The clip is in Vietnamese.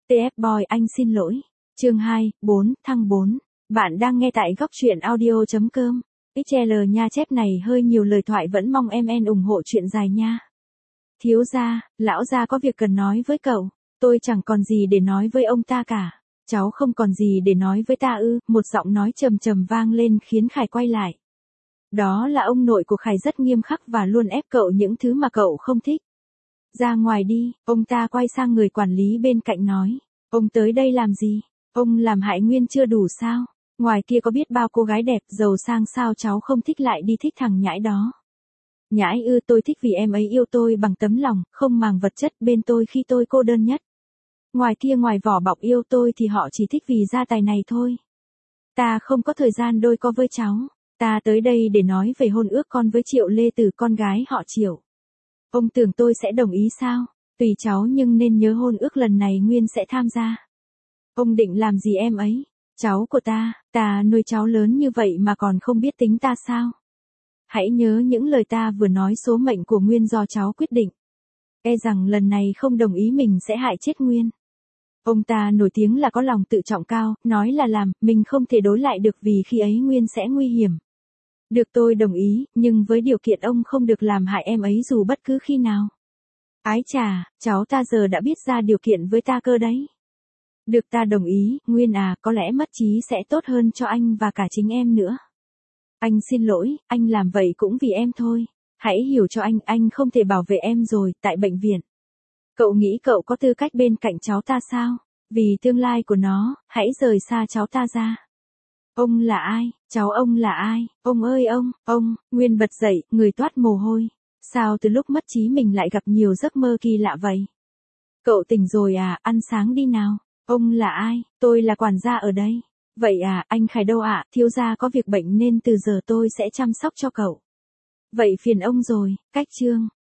TF Boy anh xin lỗi. Chương 2, 4, thăng 4. Bạn đang nghe tại góc truyện audio.com. XL nha, chép này hơi nhiều lời thoại, vẫn mong em ủng hộ chuyện dài nha. Thiếu gia, lão gia có việc cần nói với cậu. Tôi chẳng còn gì để nói với ông ta cả. Cháu không còn gì để nói với ta ư? Một giọng nói trầm trầm vang lên khiến Khải quay lại. Đó là ông nội của Khải, rất nghiêm khắc và luôn ép cậu những thứ mà cậu không thích. Ra ngoài đi. Ông ta quay sang người quản lý bên cạnh nói. Ông tới đây làm gì? Ông làm hại Nguyên chưa đủ sao? Ngoài kia có biết bao cô gái đẹp, giàu sang, sao cháu không thích lại đi thích thằng nhãi đó? Nhãi ư? Tôi thích vì em ấy yêu tôi bằng tấm lòng, không màng vật chất, bên tôi khi tôi cô đơn nhất. Ngoài kia, ngoài vỏ bọc yêu tôi thì họ chỉ thích vì gia tài này thôi. Ta không có thời gian đôi co với cháu. Ta tới đây để nói về hôn ước con với Triệu Lê Tử, con gái họ Triệu. Ông tưởng tôi sẽ đồng ý sao? Tùy cháu, nhưng nên nhớ hôn ước lần này Nguyên sẽ tham gia. Ông định làm gì em ấy? Cháu của ta nuôi cháu lớn như vậy mà còn không biết tính ta sao? Hãy nhớ những lời ta vừa nói, số mệnh của Nguyên do cháu quyết định. E rằng lần này không đồng ý mình sẽ hại chết Nguyên. Ông ta nổi tiếng là có lòng tự trọng cao, nói là làm, mình không thể đối lại được vì khi ấy Nguyên sẽ nguy hiểm. Được, tôi đồng ý, nhưng với điều kiện ông không được làm hại em ấy dù bất cứ khi nào. Ái chà, cháu ta giờ đã biết ra điều kiện với ta cơ đấy. Được, ta đồng ý, Nguyên à, có lẽ mất trí sẽ tốt hơn cho anh và cả chính em nữa. Anh xin lỗi, anh làm vậy cũng vì em thôi. Hãy hiểu cho anh không thể bảo vệ em rồi, tại bệnh viện. Cậu nghĩ cậu có tư cách bên cạnh cháu ta sao? Vì tương lai của nó, hãy rời xa cháu ta ra. Ông là ai? Cháu ông là ai? Ông ơi ông, Nguyên bật dậy, người toát mồ hôi. Sao từ lúc mất trí mình lại gặp nhiều giấc mơ kỳ lạ vậy? Cậu tỉnh rồi à, ăn sáng đi nào. Ông là ai? Tôi là quản gia ở đây. Vậy à, anh Khải đâu ạ? Thiếu gia có việc bệnh nên từ giờ tôi sẽ chăm sóc cho cậu. Vậy phiền ông rồi. Cách chương.